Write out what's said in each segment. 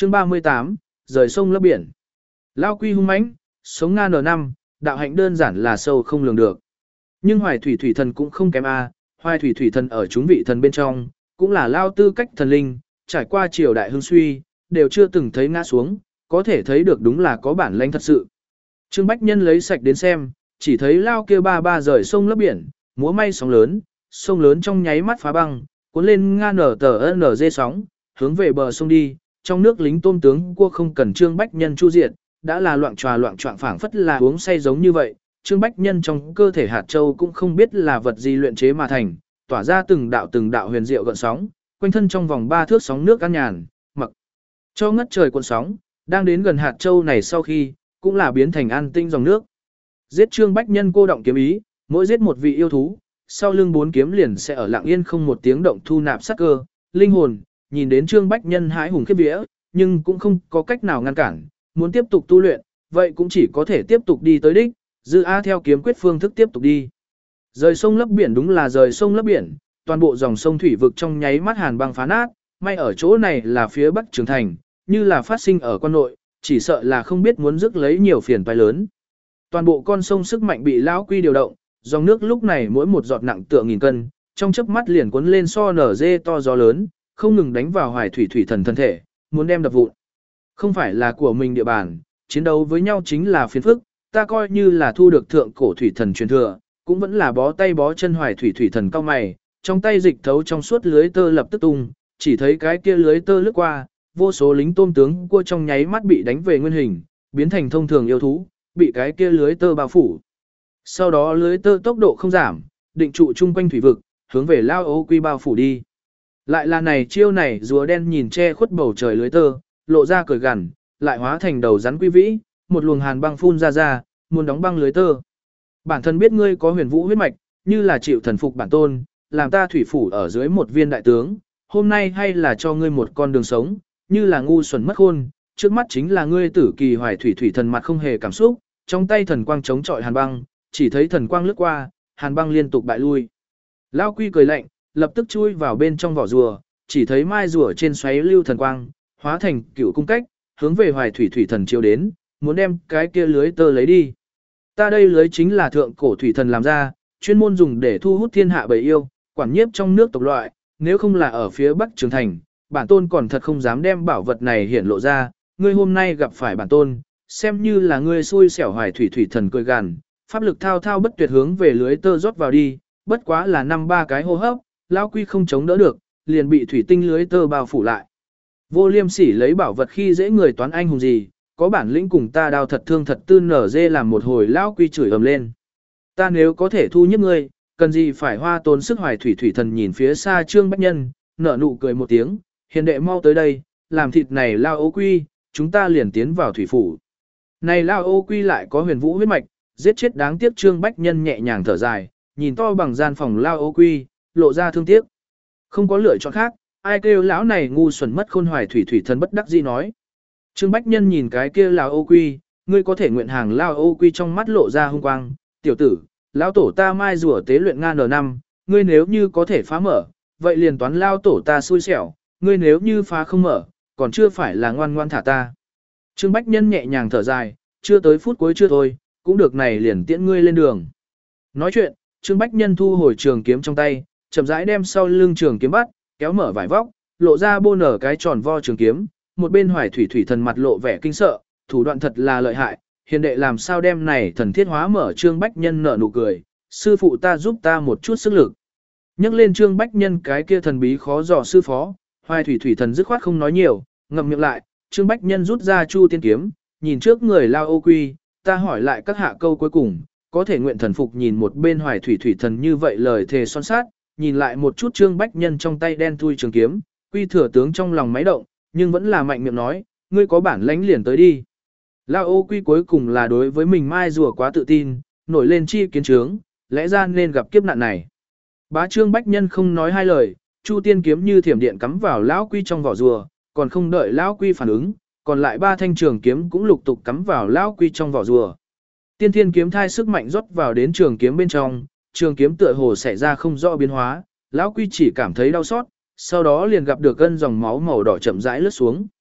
Chương 38, rời sông lấp biển. Lao Quy hung mãnh, sống N5, đạo hạnh đơn giản là sâu không lường được. Nhưng Hoài Thủy Thủy Thần cũng không kém a, Hoài Thủy Thủy Thần ở chúng vị thần bên trong, cũng là lao tư cách thần linh, trải qua triều đại hưng suy, đều chưa từng thấy ngã xuống, có thể thấy được đúng là có bản lĩnh thật sự. Trương Bách Nhân lấy sạch đến xem, chỉ thấy lao kia ba rời sông lấp biển, múa may sóng lớn trong nháy mắt phá băng, cuốn lên NTNG sóng, hướng về bờ sông đi, trong nước lính tôm tướng cua không cần Trương Bách Nhân chu diệt, đã là loạn choạng phảng phất là uống say giống như vậy. Trương Bách Nhân trong cơ thể hạt châu cũng không biết là vật gì luyện chế mà thành, tỏa ra từng đạo huyền diệu gợn sóng, quanh thân trong vòng 3 thước sóng nước an nhàn, mặc cho ngất trời cuộn sóng, đang đến gần hạt châu này sau khi, cũng là biến thành an tinh dòng nước. Giết Trương Bách Nhân cô động kiếm ý, mỗi giết một vị yêu thú, sau lưng 4 kiếm liền sẽ ở lặng yên không một tiếng động thu nạp sát cơ, linh hồn, nhìn đến Trương Bách Nhân hãi hùng khiếp vía, nhưng cũng không có cách nào ngăn cản, muốn tiếp tục tu luyện, vậy cũng chỉ có thể tiếp tục đi tới đích, dư A theo kiếm quyết phương thức tiếp tục đi. Rời sông lấp biển đúng là rời sông lấp biển, toàn bộ dòng sông thủy vực trong nháy mắt hàn băng phá nát, may ở chỗ này là phía Bắc Trường Thành, như là phát sinh ở quan nội, chỉ sợ là không biết muốn rước lấy nhiều phiền toái lớn. Toàn bộ con sông sức mạnh bị lão Quy điều động, dòng nước lúc này mỗi một giọt nặng tựa nghìn cân, trong chớp mắt liền cuốn lên so nở dê to gió lớn, không ngừng đánh vào Hoài Thủy Thủy Thần thân thể, muốn đem đập vụn. Không phải là của mình địa bàn, chiến đấu với nhau chính là phiền phức, ta coi như là thu được thượng cổ thủy thần truyền thừa, cũng vẫn là bó tay bó chân Hoài Thủy Thủy Thần cao mày, trong tay dịch thấu trong suốt lưới tơ lập tức tung, chỉ thấy cái kia lưới tơ lướt qua, vô số lính tôm tướng cua trong nháy mắt bị đánh về nguyên hình, biến thành thông thường yêu thú, bị cái kia lưới tơ bao phủ. Sau đó lưới tơ tốc độ không giảm, định trụ chung quanh thủy vực, hướng về Lao Ô Quy bao phủ đi. Lại là này chiêu này rùa đen nhìn che khuất bầu trời lưới tơ, lộ ra cười gằn, lại hóa thành đầu rắn quy vĩ, một luồng hàn băng phun ra, muốn đóng băng lưới tơ. Bản thân biết ngươi có huyền vũ huyết mạch, như là chịu thần phục bản tôn, làm ta thủy phủ ở dưới một viên đại tướng, hôm nay hay là cho ngươi một con đường sống, như là ngu xuẩn mất khôn, trước mắt chính là ngươi tử kỳ Hoài Thủy Thủy Thần mặt không hề cảm xúc, trong tay thần quang chống chọi hàn băng, chỉ thấy thần quang lướt qua, hàn băng liên tục bại lui. Lao Quy cười lạnh, lập tức chui vào bên trong vỏ rùa, chỉ thấy mai rùa trên xoáy lưu thần quang, hóa thành cửu cung cách, hướng về Hoài Thủy Thủy Thần chiếu đến, muốn đem cái kia lưới tơ lấy đi. Ta đây lưới chính là thượng cổ thủy thần làm ra, chuyên môn dùng để thu hút thiên hạ bầy yêu, quản nhiếp trong nước tộc loại, nếu không là ở phía Bắc Trường Thành, bản tôn còn thật không dám đem bảo vật này hiển lộ ra, ngươi hôm nay gặp phải bản tôn, xem như là ngươi xui xẻo. Hoài Thủy Thủy Thần cười gằn, pháp lực thao thao bất tuyệt hướng về lưới tơ rót vào đi, bất quá là 5-3 cái hô hấp, Lao Quy không chống đỡ được, liền bị thủy tinh lưới tơ bao phủ lại. Vô Liêm Sỉ lấy bảo vật khi dễ người toán anh hùng gì, có bản lĩnh cùng ta đao thật thương thật tư nở dê làm một hồi. Lao Quy chửi ầm lên. Ta nếu có thể thu nhiếp ngươi, cần gì phải hoa tốn sức. Hoài Thủy Thủy Thần nhìn phía xa Trương Bách Nhân, nở nụ cười một tiếng, hiền đệ mau tới đây, làm thịt này Lao Ô Quy, chúng ta liền tiến vào thủy phủ. Này Lao Ô Quy lại có huyền vũ huyết mạch, giết chết đáng tiếc. Trương Bách Nhân nhẹ nhàng thở dài, nhìn to bằng gian phòng Lao Ô Quy, lộ ra thương tiếc. Không có lựa chọn khác, ai kêu lão này ngu xuẩn mất khôn. Hoài Thủy Thủy Thần bất đắc dĩ nói. Trương Bách Nhân nhìn cái kia Lao Ô Quy, ngươi có thể nguyện hàng. Lao Ô Quy trong mắt lộ ra hung quang, tiểu tử, lão tổ ta mai rùa tế luyện N5, ngươi nếu như có thể phá mở, vậy liền toán lao tổ ta xui xẻo, ngươi nếu như phá không mở, còn chưa phải là ngoan ngoan thả ta. Trương Bách Nhân nhẹ nhàng thở dài, chưa tới phút cuối chưa thôi, cũng được này liền tiễn ngươi lên đường. Nói chuyện, Trương Bách Nhân thu hồi trường kiếm trong tay, chậm rãi đem sau lưng trường kiếm bắt, kéo mở vải vóc, lộ ra bô nở cái tròn vo trường kiếm, một bên Hoài Thủy Thủy Thần mặt lộ vẻ kinh sợ, thủ đoạn thật là lợi hại, hiền đệ làm sao đem này thần thiết hóa mở. Trương Bách Nhân nở nụ cười, sư phụ ta giúp ta một chút sức lực. Nhắc lên Trương Bách Nhân cái kia thần bí khó dò sư phó, Hoài Thủy Thủy Thần dứt khoát không nói nhiều, ngậm miệng lại. Trương Bách Nhân rút ra Chu Tiên kiếm, nhìn trước người Lao Ô Quy, ta hỏi lại các hạ câu cuối cùng, có thể nguyện thần phục. Nhìn một bên Hoài Thủy Thủy Thần như vậy lời thề son sát, nhìn lại một chút Trương Bách Nhân trong tay đen thui trường kiếm, Quy thừa tướng trong lòng máy động, nhưng vẫn là mạnh miệng nói, ngươi có bản lãnh liền tới đi. Lao Ô Quy cuối cùng là đối với mình mai rùa quá tự tin, nổi lên chi kiến trướng, lẽ ra nên gặp kiếp nạn này. Bá Trương Bách Nhân không nói hai lời, Chu Tiên kiếm như thiểm điện cắm vào lão Quy trong vỏ rùa, còn không đợi lão Quy phản ứng, còn lại 3 thanh trường kiếm cũng lục tục cắm vào lão Quy trong vỏ rùa. Tiên Thiên kiếm thai sức mạnh rót vào đến trường kiếm bên trong, trường kiếm tựa hồ xảy ra không rõ biến hóa, lão Quy chỉ cảm thấy đau xót, sau đó liền gặp được gân dòng máu màu đỏ chậm rãi lướt xuống.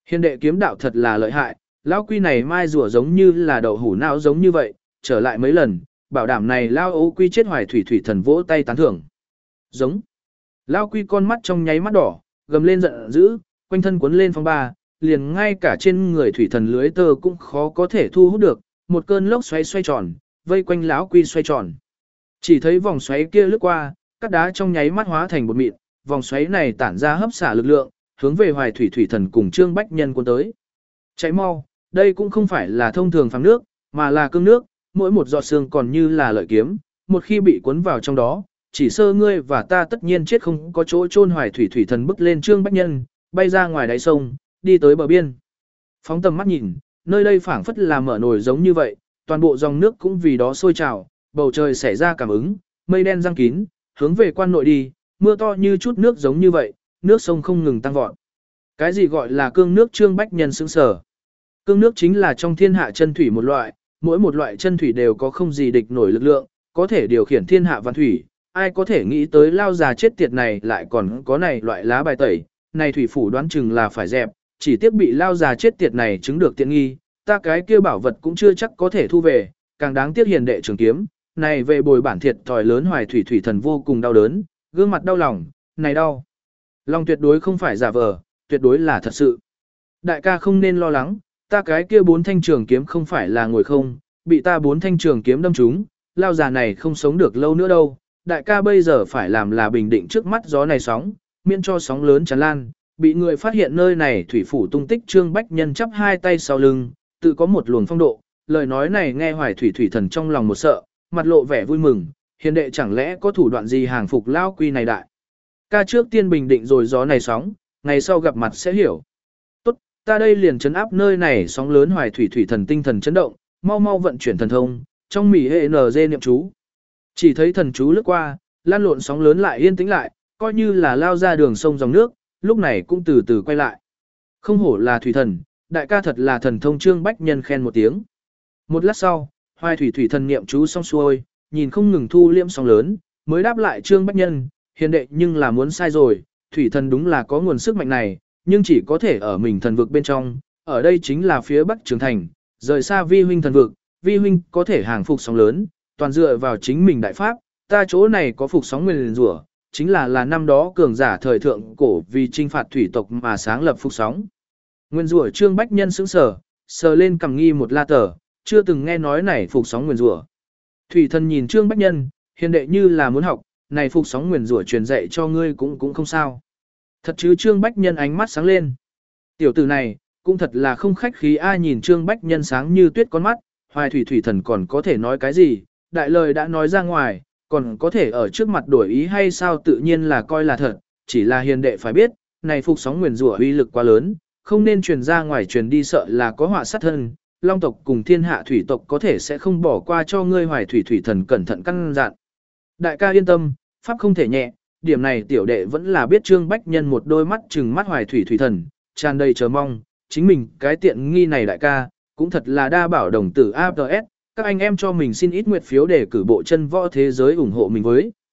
Hiền đệ kiếm đạo thật là lợi hại, lão quy này mai rùa giống như là đậu hủ não giống như vậy, trở lại mấy lần, bảo đảm này lão ô quy chết Hoài thủy thủy thần vỗ tay tán thưởng. Giống. Lão quy con mắt trong nháy mắt đỏ, gầm lên giận dữ, quanh thân cuốn lên phong ba, liền ngay cả trên người thủy thần lưới tơ cũng khó có thể thu hút được, một cơn lốc xoáy xoay tròn, vây quanh lão quy xoay tròn. Chỉ thấy vòng xoáy kia lướt qua, các đá trong nháy mắt hóa thành bột mịn, vòng xoáy này tản ra hấp xả lực lượng, hướng về Hoài thủy thủy thần cùng Trương Bách Nhân cuốn tới. Cháy mau, đây cũng không phải là thông thường phàm nước, mà là cương nước, mỗi một giọt xương còn như là lợi kiếm, một khi bị cuốn vào trong đó, chỉ sơ ngươi và ta tất nhiên chết không có chỗ chôn. Hoài thủy thủy thần bước lên Trương Bách Nhân, bay ra ngoài đáy sông, đi tới bờ biên. Phóng tầm mắt nhìn, nơi đây phảng phất là mở nồi giống như vậy, toàn bộ dòng nước cũng vì đó sôi trào, bầu trời xảy ra cảm ứng, mây đen giăng kín, hướng về quan nội đi, mưa to như chút nước giống như vậy, nước sông không ngừng tăng vọt. Cái gì gọi là cương nước? Trương Bách Nhân sững sờ. Cương nước chính là trong thiên hạ chân thủy một loại, mỗi một loại chân thủy đều có không gì địch nổi lực lượng, có thể điều khiển thiên hạ vạn thủy. Ai có thể nghĩ tới lao già chết tiệt này lại còn có này loại lá bài tẩy, này thủy phủ đoán chừng là phải dẹp, chỉ tiếc bị lao già chết tiệt này chứng được tiện nghi, ta cái kia bảo vật cũng chưa chắc có thể thu về, càng đáng tiếc hiền đệ trường kiếm, này về bồi bản thiệt thòi lớn. Hoài thủy thủy thần vô cùng đau đớn, gương mặt đau lòng, này đau lòng tuyệt đối không phải giả vờ, tuyệt đối là thật sự. Đại ca không nên lo lắng, ta cái kia 4 thanh trường kiếm không phải là ngồi không, bị ta 4 thanh trường kiếm đâm trúng, lao già này không sống được lâu nữa đâu. Đại ca bây giờ phải làm là bình định trước mắt gió này sóng, miễn cho sóng lớn tràn lan, bị người phát hiện nơi này thủy phủ tung tích. Trương Bách Nhân chắp hai tay sau lưng, tự có một luồng phong độ, lời nói này nghe Hoài thủy thủy thần trong lòng một sợ, mặt lộ vẻ vui mừng, hiền đệ chẳng lẽ có thủ đoạn gì hàng phục lao quy này đại ca? Trước tiên bình định rồi gió này sóng, ngày sau gặp mặt sẽ hiểu. Tốt, ta đây liền trấn áp nơi này sóng lớn. Hoài thủy thủy thần tinh thần chấn động, mau mau vận chuyển thần thông, trong mỉ hệ NG niệm chú. Chỉ thấy thần chú lướt qua, lan lộn sóng lớn lại yên tĩnh lại, coi như là lao ra đường sông dòng nước, lúc này cũng từ từ quay lại. Không hổ là thủy thần, đại ca thật là thần thông. Trương Bách Nhân khen một tiếng. Một lát sau, Hoài thủy thủy thần niệm chú xong xuôi, nhìn không ngừng thu liễm sóng lớn, mới đáp lại Trương Bách Nhân, hiền đệ nhưng là muốn sai rồi, thủy thần đúng là có nguồn sức mạnh này, nhưng chỉ có thể ở mình thần vực bên trong, ở đây chính là phía Bắc Trường Thành, rời xa vi huynh thần vực, vi huynh có thể hàng phục sóng lớn, toàn dựa vào chính mình đại pháp, ta chỗ này có phục sóng nguyền rủa, chính là năm đó cường giả thời thượng cổ vì trinh phạt thủy tộc mà sáng lập phục sóng. Nguyên rủa. Trương Bách Nhân sững sờ lên cầm nghi một la tờ, chưa từng nghe nói này phục sóng nguyền rủa. Thủy thần nhìn Trương Bách Nhân, hiền đệ như là muốn học, này phục sóng nguyền rủa truyền dạy cho ngươi cũng không sao. Thật chứ? Trương Bách Nhân ánh mắt sáng lên. Tiểu tử này, cũng thật là không khách khí. Ai nhìn Trương Bách Nhân sáng như tuyết con mắt, Hoài thủy thủy thần còn có thể nói cái gì, đại lời đã nói ra ngoài, còn có thể ở trước mặt đổi ý hay sao? Tự nhiên là coi là thật, chỉ là hiền đệ phải biết, này phục sóng nguyền rủa uy lực quá lớn, không nên truyền ra ngoài, truyền đi sợ là có họa sát thân. Long tộc cùng thiên hạ thủy tộc có thể sẽ không bỏ qua cho ngươi. Hoài thủy thủy thần cẩn thận căn dặn. Đại ca yên tâm, pháp không thể nhẹ, điểm này tiểu đệ vẫn là biết. Trương Bách Nhân một đôi mắt trừng mắt Hoài thủy thủy thần, tràn đầy chờ mong, chính mình cái tiện nghi này đại ca, cũng thật là đa bảo đồng tử APS, các anh em cho mình xin ít nguyệt phiếu để cử bộ chân võ thế giới ủng hộ mình với.